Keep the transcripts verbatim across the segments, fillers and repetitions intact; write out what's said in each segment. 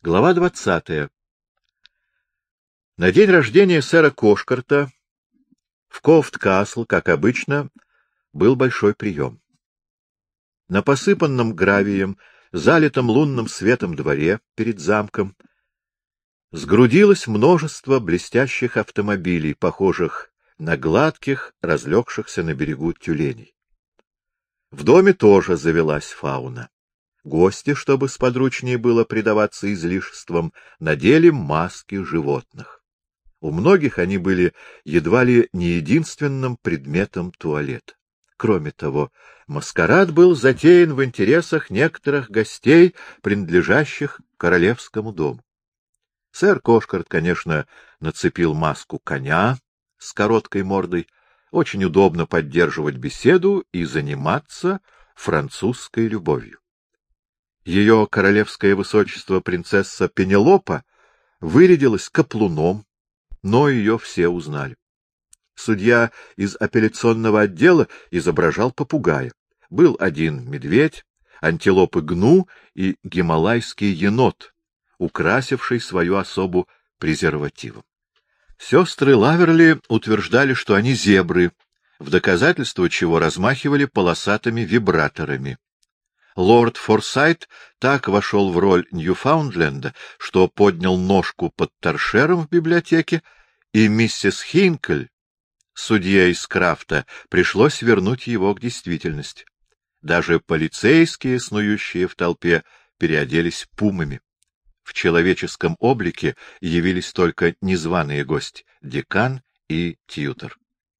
Глава двадцатая. На день рождения сэра Кошкарта в Кофт-Касл, как обычно, был большой прием. На посыпанном гравием, залитом лунным светом дворе перед замком сгрудилось множество блестящих автомобилей, похожих на гладких, разлегшихся на берегу тюленей. В доме тоже завелась фауна. Гости, чтобы сподручнее было предаваться излишествам, надели маски животных. У многих они были едва ли не единственным предметом туалета. Кроме того, маскарад был затеян в интересах некоторых гостей, принадлежащих королевскому дому. Сэр Кошкарт, конечно, нацепил маску коня с короткой мордой. Очень удобно поддерживать беседу и заниматься французской любовью. Ее королевское высочество принцесса Пенелопа вырядилась каплуном, но ее все узнали. Судья из апелляционного отдела изображал попугая. Был один медведь, антилопы гну и гималайский енот, украсивший свою особу презервативом. Сестры Лаверли утверждали, что они зебры, в доказательство чего размахивали полосатыми вибраторами. Лорд Форсайт так вошел в роль Ньюфаундленда, что поднял ножку под торшером в библиотеке, и миссис Хинкель, судья из Крафта, пришлось вернуть его к действительности. Даже полицейские, снующие в толпе, переоделись пумами. В человеческом облике явились только незваные гости — декан и тьютор.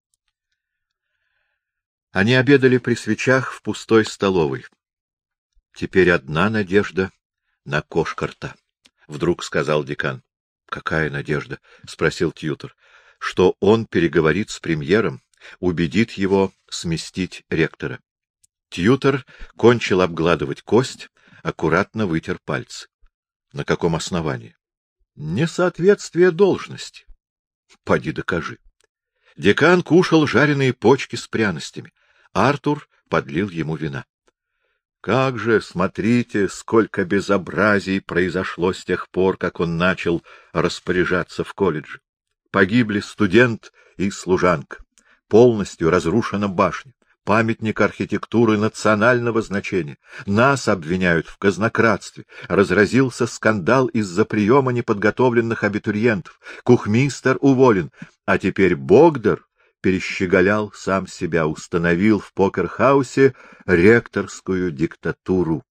Они обедали при свечах в пустой столовой. — Теперь одна надежда на Кошкарта, — вдруг сказал декан. — Какая надежда? — спросил тьютор. — Что он переговорит с премьером, убедит его сместить ректора. Тьютор кончил обгладывать кость, аккуратно вытер пальцы. — На каком основании? — Несоответствие должности. — Поди докажи. Декан кушал жареные почки с пряностями. Артур подлил ему вина. — Как же, смотрите, сколько безобразий произошло с тех пор, как он начал распоряжаться в колледже. Погибли студент и служанка. Полностью разрушена башня. Памятник архитектуры национального значения. Нас обвиняют в казнократстве. Разразился скандал из-за приема неподготовленных абитуриентов. Кухмистер уволен. А теперь Богдер перещеголял сам себя, установил в покерхаусе ректорскую диктатуру.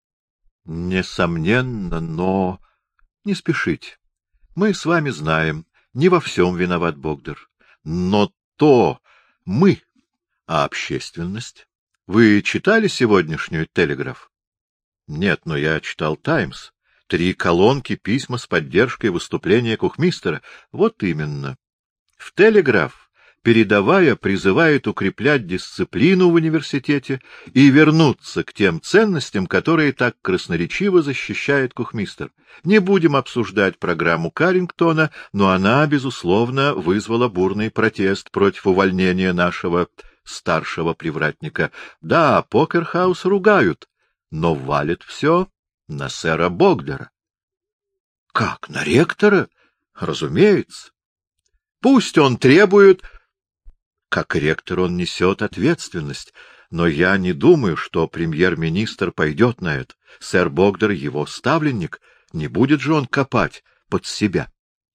Несомненно, но... Не спешите. Мы с вами знаем, не во всем виноват Богдер. Но то мы... А общественность? Вы читали сегодняшнюю «Телеграф»? Нет, но я читал «Таймс». Три колонки, письма с поддержкой выступления кухмистера. Вот именно. В «Телеграф», передовая, призывает укреплять дисциплину в университете и вернуться к тем ценностям, которые так красноречиво защищает кухмистер. Не будем обсуждать программу Каррингтона, но она, безусловно, вызвала бурный протест против увольнения нашего старшего привратника. Да, покерхаус ругают, но валит все на сэра Богдера. — Как, на ректора? — Разумеется. Пусть он требует... Как ректор он несет ответственность, но я не думаю, что премьер-министр пойдет на это. Сэр Богдер — его ставленник, не будет же он копать под себя.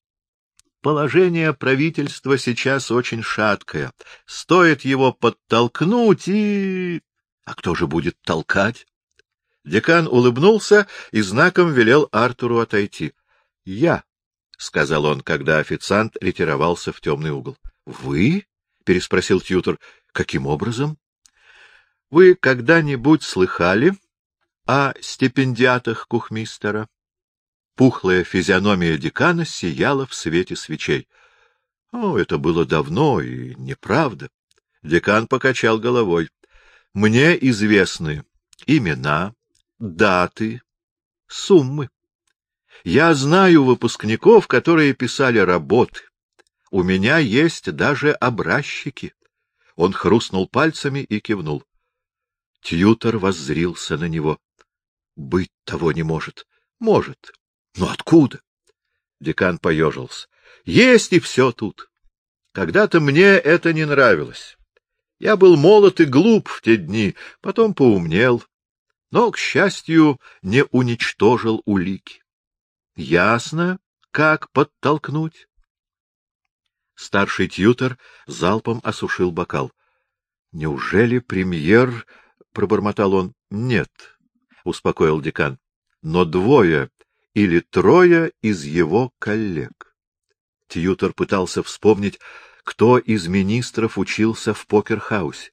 Положение правительства сейчас очень шаткое. Стоит его подтолкнуть и... А кто же будет толкать? Декан улыбнулся и знаком велел Артуру отойти. — Я, — сказал он, когда официант ретировался в темный угол. — Вы? — переспросил тьютор. — Каким образом? — Вы когда-нибудь слыхали о стипендиатах кухмистера? Пухлая физиономия декана сияла в свете свечей. — О, это было давно и неправда. Декан покачал головой. — Мне известны имена, даты, суммы. Я знаю выпускников, которые писали работы. У меня есть даже образчики. Он хрустнул пальцами и кивнул. Тьютор воззрился на него. — Быть того не может. — Может. Но откуда? Декан поежился. Есть и все тут. Когда-то мне это не нравилось. Я был молод и глуп в те дни, потом поумнел, но, к счастью, не уничтожил улики. Ясно, как подтолкнуть. Старший тьютор залпом осушил бокал. — Неужели премьер... — пробормотал он. — Нет, — успокоил декан, — но двое или трое из его коллег. Тьютор пытался вспомнить, кто из министров учился в покерхаусе.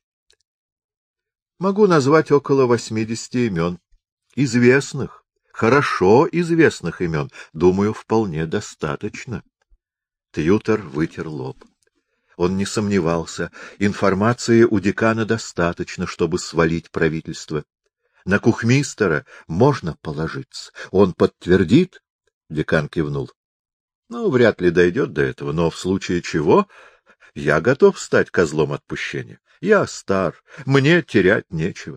— Могу назвать около восьмидесяти имен. Известных, хорошо известных имен. Думаю, вполне достаточно. Тьютор вытер лоб. Он не сомневался, информации у декана достаточно, чтобы свалить правительство. На кухмистера можно положиться. Он подтвердит? Декан кивнул. Ну, вряд ли дойдет до этого, но в случае чего я готов стать козлом отпущения. Я стар, мне терять нечего.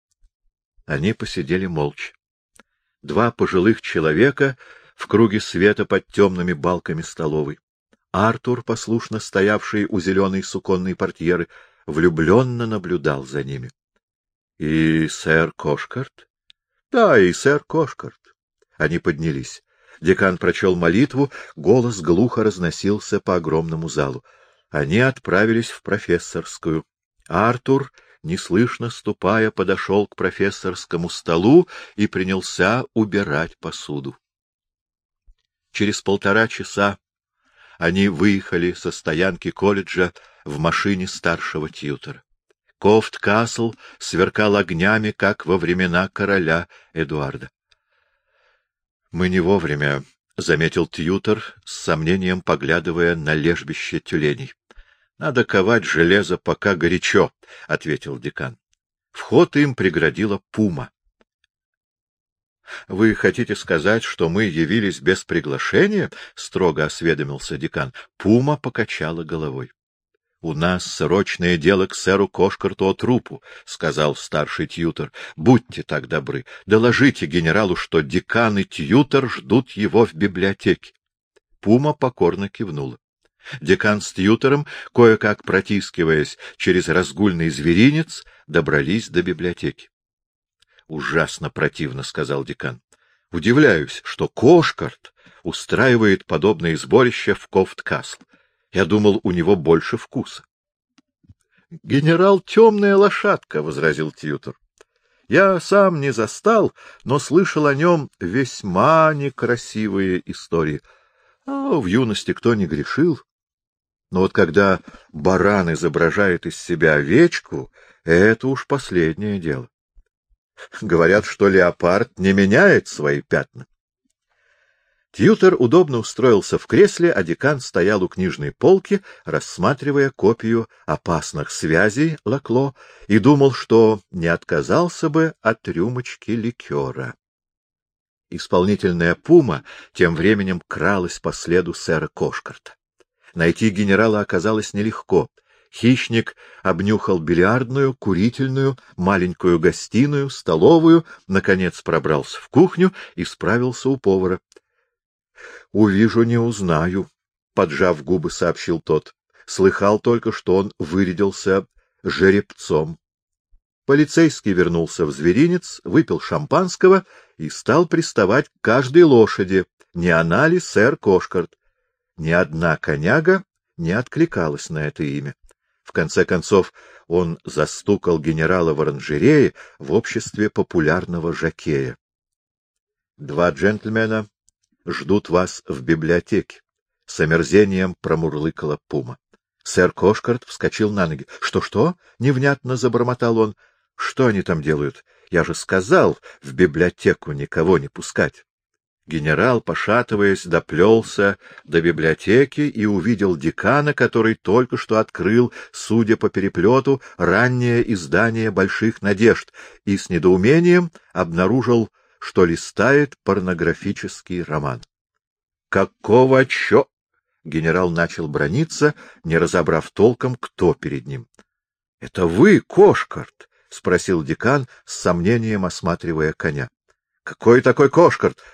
Они посидели молча. Два пожилых человека в круге света под темными балками столовой. Артур, послушно стоявший у зеленой суконной портьеры, влюбленно наблюдал за ними. — И сэр Кошкарт? — Да, и сэр Кошкарт. Они поднялись. Декан прочел молитву, голос глухо разносился по огромному залу. Они отправились в профессорскую. Артур, неслышно ступая, подошел к профессорскому столу и принялся убирать посуду. Через полтора часа они выехали со стоянки колледжа в машине старшего тьютора. Кофт-Касл сверкал огнями, как во времена короля Эдуарда. — Мы не вовремя, — заметил тьютор, с сомнением поглядывая на лежбище тюленей. — Надо ковать железо, пока горячо, — ответил декан. Вход им преградила пума. — Вы хотите сказать, что мы явились без приглашения? — строго осведомился декан. Пума покачала головой. — У нас срочное дело к сэру Кошкарту о трупу, — сказал старший тьютор. — Будьте так добры, доложите генералу, что декан и тьютор ждут его в библиотеке. Пума покорно кивнула. Декан с тьютором, кое-как протискиваясь через разгульный зверинец, добрались до библиотеки. — Ужасно противно, — сказал декан. — Удивляюсь, что Кошкарт устраивает подобные сборища в Кофт-Касл. Я думал, у него больше вкуса. — Генерал — темная лошадка, — возразил тьютор. — Я сам не застал, но слышал о нем весьма некрасивые истории. А в юности кто не грешил? Но вот когда баран изображает из себя овечку, это уж последнее дело. Говорят, что леопард не меняет свои пятна. Тьютор удобно устроился в кресле, а декан стоял у книжной полки, рассматривая копию «Опасных связей» Лакло, и думал, что не отказался бы от рюмочки ликера. Исполнительная пума тем временем кралась по следу сэра Кошкарта. Найти генерала оказалось нелегко. Хищник обнюхал бильярдную, курительную, маленькую гостиную, столовую, наконец пробрался в кухню и справился у повара. — Увижу, не узнаю, — поджав губы, сообщил тот. Слыхал только, что он вырядился жеребцом. Полицейский вернулся в зверинец, выпил шампанского и стал приставать к каждой лошади. Не она ли сэр Кошкарт? Ни одна коняга не откликалась на это имя. В конце концов, он застукал генерала в оранжерее в обществе популярного жокея. — Два джентльмена ждут вас в библиотеке, — с омерзением промурлыкала пума. Сэр Кошкарт вскочил на ноги. — Что-что? — невнятно забормотал он. — Что они там делают? Я же сказал, в библиотеку никого не пускать. Генерал, пошатываясь, доплелся до библиотеки и увидел декана, который только что открыл, судя по переплету, раннее издание «Больших надежд» и с недоумением обнаружил, что листает порнографический роман. — Какого чё? — генерал начал браниться, не разобрав толком, кто перед ним. — Это вы, Кошкарт? — спросил декан, с сомнением осматривая коня. — Какой такой Кошкарт?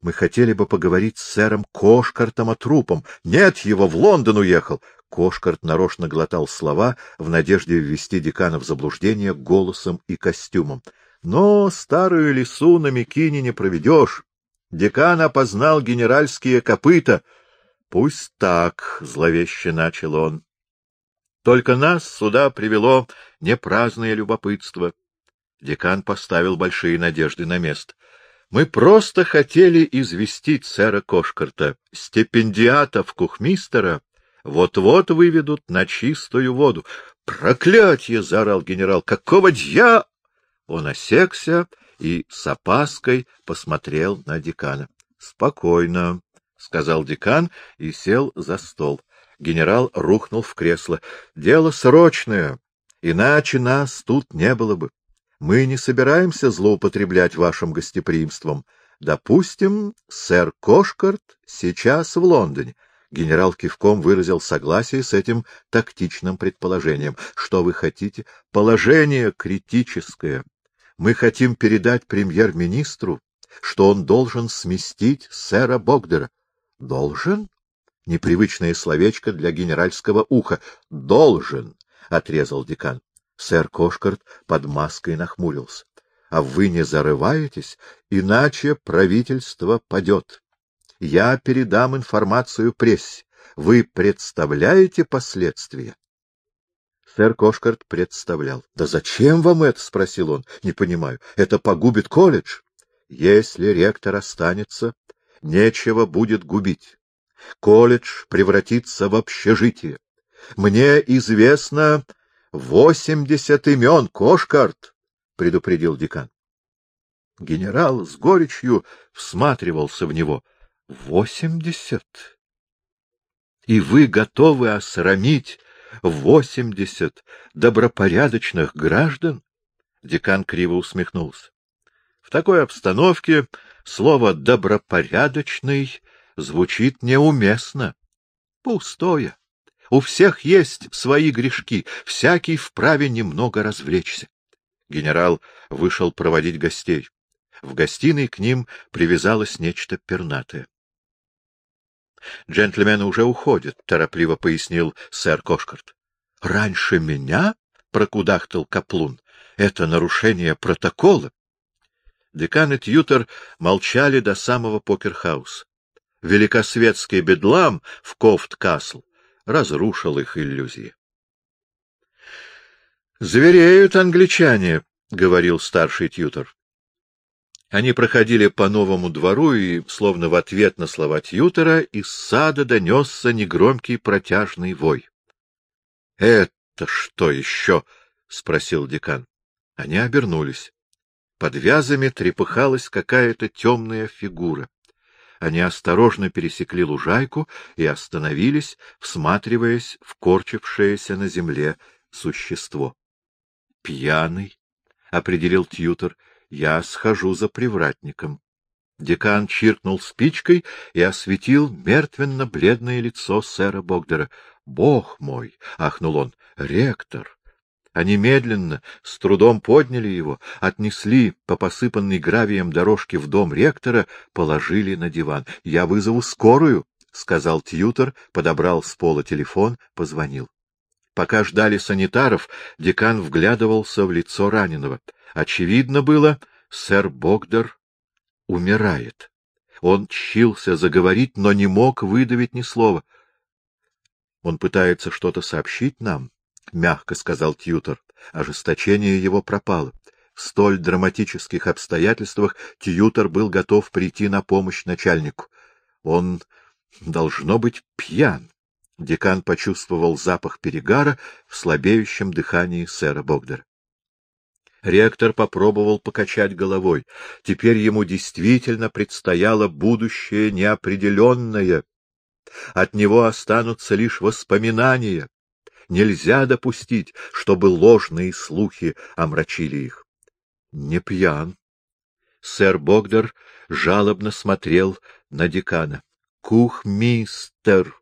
Мы хотели бы поговорить с сэром Кошкартом о трупом. Нет, его в Лондон уехал. Кошкарт нарочно глотал слова в надежде ввести декана в заблуждение голосом и костюмом. Но старую лису на Микине не проведешь. Декан опознал генеральские копыта. — Пусть так, — зловеще начал он. — Только нас сюда привело не праздное любопытство. Декан поставил большие надежды на место. Мы просто хотели известить сэра Кошкарта. Стипендиатов кухмистера вот-вот выведут на чистую воду. — Проклятье! — заорал генерал. — Какого дья... Он осекся и с опаской посмотрел на декана. — Спокойно, — сказал декан и сел за стол. Генерал рухнул в кресло. — Дело срочное, иначе нас тут не было бы. Мы не собираемся злоупотреблять вашим гостеприимством. Допустим, сэр Кошкарт сейчас в Лондоне. Генерал кивком выразил согласие с этим тактичным предположением. Что вы хотите? Положение критическое. Мы хотим передать премьер-министру, что он должен сместить сэра Богдера. Должен? Непривычное словечко для генеральского уха. Должен, — отрезал декан. Сэр Кошкарт под маской нахмурился. — А вы не зарываетесь, иначе правительство падет. Я передам информацию прессе. Вы представляете последствия? Сэр Кошкарт представлял. — Да зачем вам это? — спросил он. — Не понимаю. Это погубит колледж. Если ректор останется, нечего будет губить. Колледж превратится в общежитие. Мне известно... — Восемьдесят имен, Кошкарт! — предупредил декан. Генерал с горечью всматривался в него. — Восемьдесят? И вы готовы осрамить восемьдесят добропорядочных граждан? Декан криво усмехнулся. В такой обстановке слово «добропорядочный» звучит неуместно. Пустое. У всех есть свои грешки, всякий вправе немного развлечься. Генерал вышел проводить гостей. В гостиной к ним привязалось нечто пернатое. — Джентльмены уже уходят, — торопливо пояснил сэр Кошкарт. — Раньше меня? — прокудахтал Каплун. — Это нарушение протокола. Декан и тьютор молчали до самого покерхауса. Великосветский бедлам в Кофт-Касл разрушил их иллюзии. — Звереют англичане, — говорил старший тьютор. Они проходили по новому двору, и, словно в ответ на слова тьютора, из сада донесся негромкий протяжный вой. — Это что еще? — спросил декан. Они обернулись. Под вязами трепыхалась какая-то темная фигура. Они осторожно пересекли лужайку и остановились, всматриваясь в корчившееся на земле существо. — Пьяный, — определил тьютор, — я схожу за привратником. Декан чиркнул спичкой и осветил мертвенно-бледное лицо сэра Богдера. — Бог мой! — ахнул он. — Ректор! Они медленно, с трудом подняли его, отнесли по посыпанной гравием дорожке в дом ректора, положили на диван. — Я вызову скорую, — сказал тьютор, подобрал с пола телефон, позвонил. Пока ждали санитаров, декан вглядывался в лицо раненого. Очевидно было, сэр Богдер умирает. Он тщился заговорить, но не мог выдавить ни слова. — Он пытается что-то сообщить нам, — мягко сказал тьютор. Ожесточение его пропало. В столь драматических обстоятельствах тьютор был готов прийти на помощь начальнику. Он должно быть пьян. Декан почувствовал запах перегара в слабеющем дыхании сэра Богдера. Ректор попробовал покачать головой. Теперь ему действительно предстояло будущее неопределенное. От него останутся лишь воспоминания. Нельзя допустить, чтобы ложные слухи омрачили их. Не пьян. Сэр Богдер жалобно смотрел на декана. Кухмистер.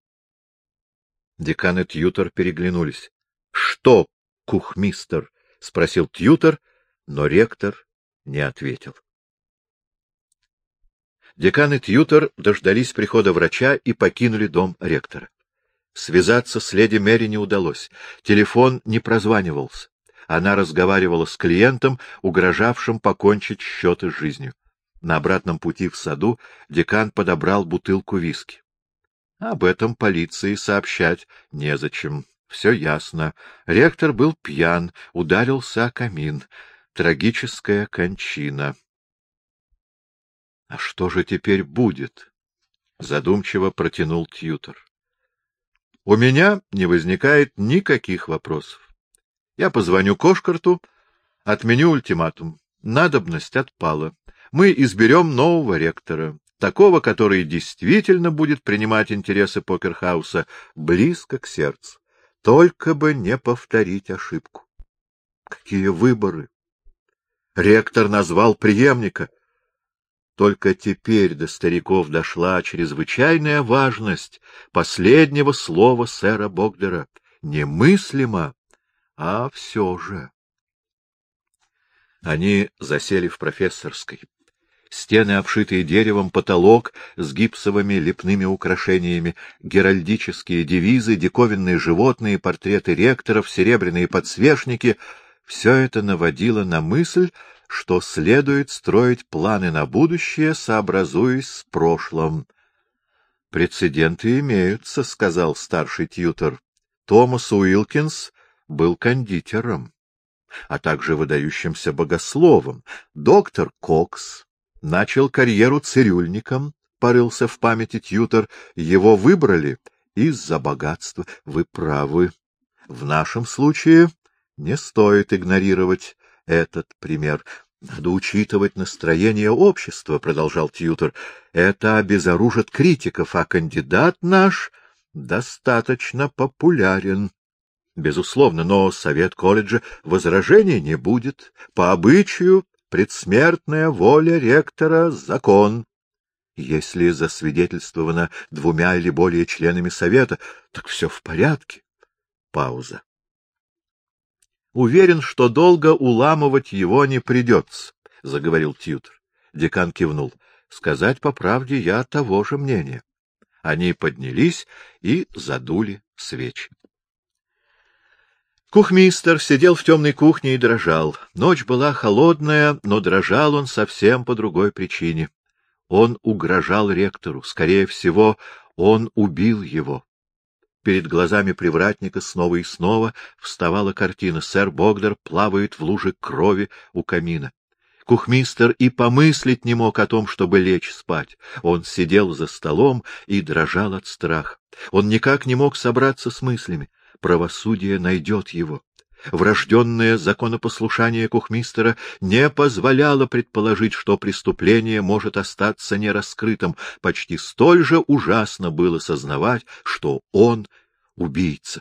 Декан и тьютор переглянулись. — Что, кухмистер? — спросил тьютор, но ректор не ответил. Декан и тьютор дождались прихода врача и покинули дом ректора. Связаться с леди Мэри не удалось. Телефон не прозванивался. Она разговаривала с клиентом, угрожавшим покончить счеты с жизнью. На обратном пути в саду декан подобрал бутылку виски. Об этом полиции сообщать незачем. Все ясно. Ректор был пьян, ударился о камин. Трагическая кончина. — А что же теперь будет? — задумчиво протянул тьютор. — У меня не возникает никаких вопросов. Я позвоню Кошкарту, отменю ультиматум. Надобность отпала. Мы изберем нового ректора, такого, который действительно будет принимать интересы Покерхауса близко к сердцу. Только бы не повторить ошибку. Какие выборы! Ректор назвал преемника. Только теперь до стариков дошла чрезвычайная важность последнего слова сэра Богдера. Немыслимо, а все же. Они засели в профессорской. Стены, обшитые деревом, потолок с гипсовыми лепными украшениями, геральдические девизы, диковинные животные, портреты ректоров, серебряные подсвечники — все это наводило на мысль, что следует строить планы на будущее, сообразуясь с прошлым. — Прецеденты имеются, — сказал старший тьютор. Томас Уилкинс был кондитером, а также выдающимся богословом. Доктор Кокс начал карьеру цирюльником, порылся в памяти тьютор. Его выбрали из-за богатства. Вы правы. В нашем случае не стоит игнорировать этот пример. Надо учитывать настроение общества, — продолжал тьютор. Это обезоружит критиков, а кандидат наш достаточно популярен. Безусловно, но совет колледжа возражений не будет. По обычаю предсмертная воля ректора — закон. Если засвидетельствовано двумя или более членами совета, так все в порядке. Пауза. Уверен, что долго уламывать его не придется, — заговорил тьютор. Декан кивнул. Сказать по правде, я того же мнения. Они поднялись и задули свечи. Кухмистер сидел в темной кухне и дрожал. Ночь была холодная, но дрожал он совсем по другой причине. Он угрожал ректору. Скорее всего, он убил его. Перед глазами привратника снова и снова вставала картина. Сэр Богдер плавает в луже крови у камина. Кухмистер и помыслить не мог о том, чтобы лечь спать. Он сидел за столом и дрожал от страха. Он никак не мог собраться с мыслями. Правосудие найдет его. Врожденное законопослушание кухмистера не позволяло предположить, что преступление может остаться нераскрытым. Почти столь же ужасно было сознавать, что он убийца.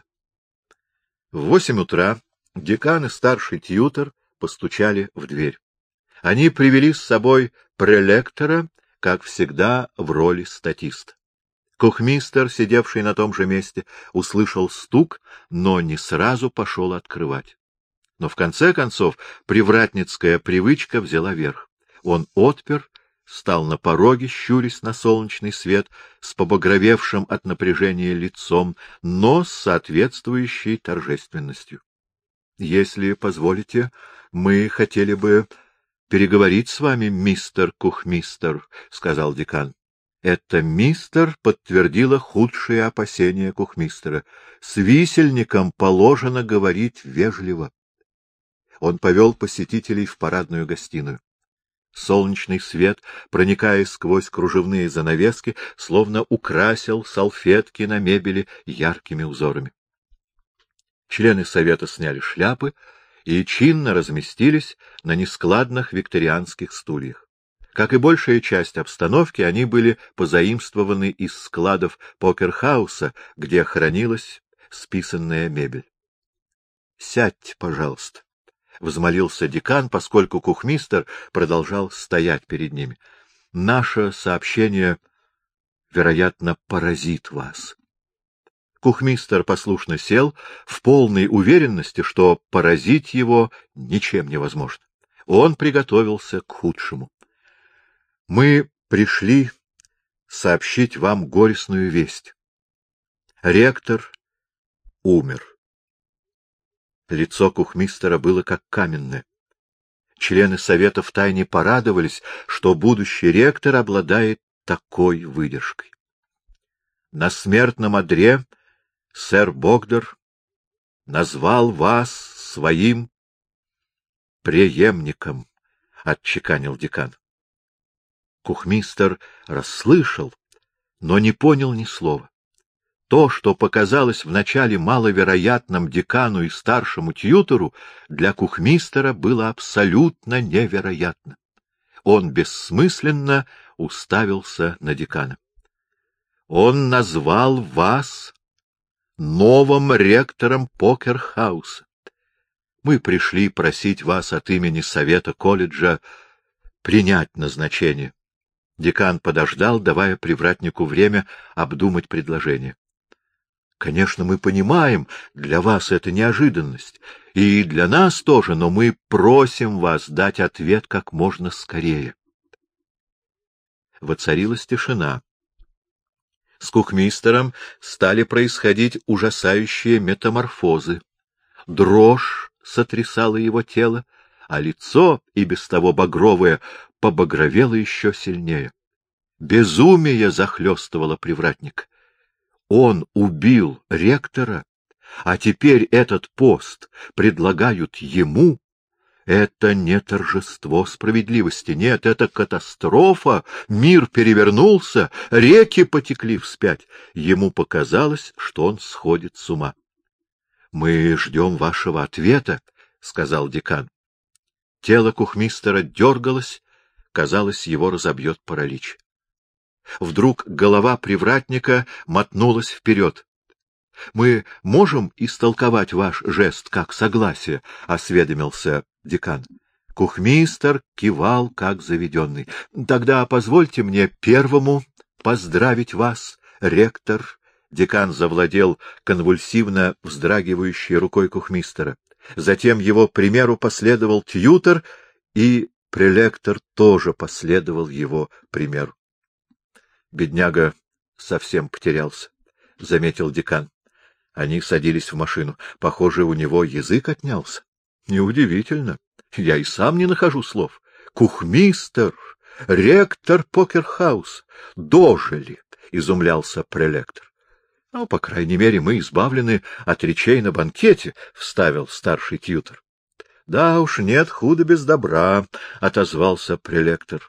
В восемь утра декан и старший тьютор постучали в дверь. Они привели с собой прелектора, как всегда, в роли статиста. Кухмистер, сидевший на том же месте, услышал стук, но не сразу пошел открывать. Но в конце концов привратницкая привычка взяла верх. Он отпер, стал на пороге, щурясь на солнечный свет, с побагровевшим от напряжения лицом, но с соответствующей торжественностью. — Если позволите, мы хотели бы переговорить с вами, мистер Кухмистер, — сказал декан. Это «мистер» подтвердило худшие опасения кухмистера. С висельником положено говорить вежливо. Он повел посетителей в парадную гостиную. Солнечный свет, проникая сквозь кружевные занавески, словно украсил салфетки на мебели яркими узорами. Члены совета сняли шляпы и чинно разместились на нескладных викторианских стульях. Как и большая часть обстановки, они были позаимствованы из складов Покерхауса, где хранилась списанная мебель. — Сядьте, пожалуйста, — взмолился декан, поскольку кухмистер продолжал стоять перед ними. — Наше сообщение, вероятно, поразит вас. Кухмистер послушно сел, в полной уверенности, что поразить его ничем невозможно. Он приготовился к худшему. Мы пришли сообщить вам горестную весть. Ректор умер. Лицо кухмистера было как каменное. Члены совета втайне порадовались, что будущий ректор обладает такой выдержкой. На смертном одре сэр Богдар назвал вас своим преемником, — отчеканил декан. Кухмистер расслышал, но не понял ни слова. То, что показалось вначале маловероятным декану и старшему тьютору, для кухмистера было абсолютно невероятно. Он бессмысленно уставился на декана. Он назвал вас новым ректором Покерхауса. Мы пришли просить вас от имени совета колледжа принять назначение. Декан подождал, давая привратнику время обдумать предложение. Конечно, мы понимаем, для вас это неожиданность, и для нас тоже, но мы просим вас дать ответ как можно скорее. Воцарилась тишина. С кухмистером стали происходить ужасающие метаморфозы. Дрожь сотрясала его тело, а лицо, и без того багровое, побагровело еще сильнее. Безумие захлестывало привратник. Он убил ректора, а теперь этот пост предлагают ему. Это не торжество справедливости, нет, это катастрофа. Мир перевернулся, реки потекли вспять. Ему показалось, что он сходит с ума. — Мы ждем вашего ответа, — сказал декан. Тело кухмистера дергалось, казалось, его разобьет паралич. Вдруг голова привратника мотнулась вперед. — Мы можем истолковать ваш жест как согласие? — осведомился декан. Кухмистер кивал, как заведенный. — Тогда позвольте мне первому поздравить вас, ректор. Декан завладел конвульсивно вздрагивающей рукой кухмистера. Затем его примеру последовал тьютор, и прелектор тоже последовал его примеру. Бедняга совсем потерялся, — заметил декан. Они садились в машину. Похоже, у него язык отнялся. Неудивительно. Я и сам не нахожу слов. Кухмистер, ректор Покерхауса. Дожили, — изумлялся прелектор. — Ну, по крайней мере, мы избавлены от речей на банкете, — вставил старший тьютор. — Да уж, нет худа без добра, — отозвался прелектор.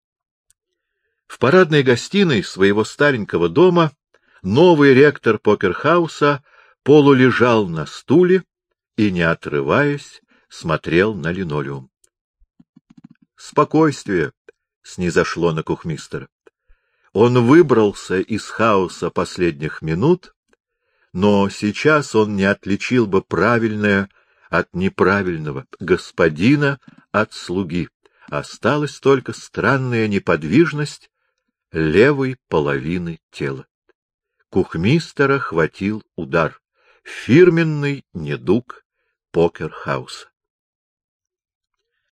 В парадной гостиной своего старенького дома новый ректор Покерхауса полулежал на стуле и, не отрываясь, смотрел на линолеум. Спокойствие снизошло на кухмистера. Он выбрался из хаоса последних минут, но сейчас он не отличил бы правильное от неправильного, господина от слуги. Осталась только странная неподвижность левой половины тела. Кухмистера хватил удар. Фирменный недуг Покерхауса.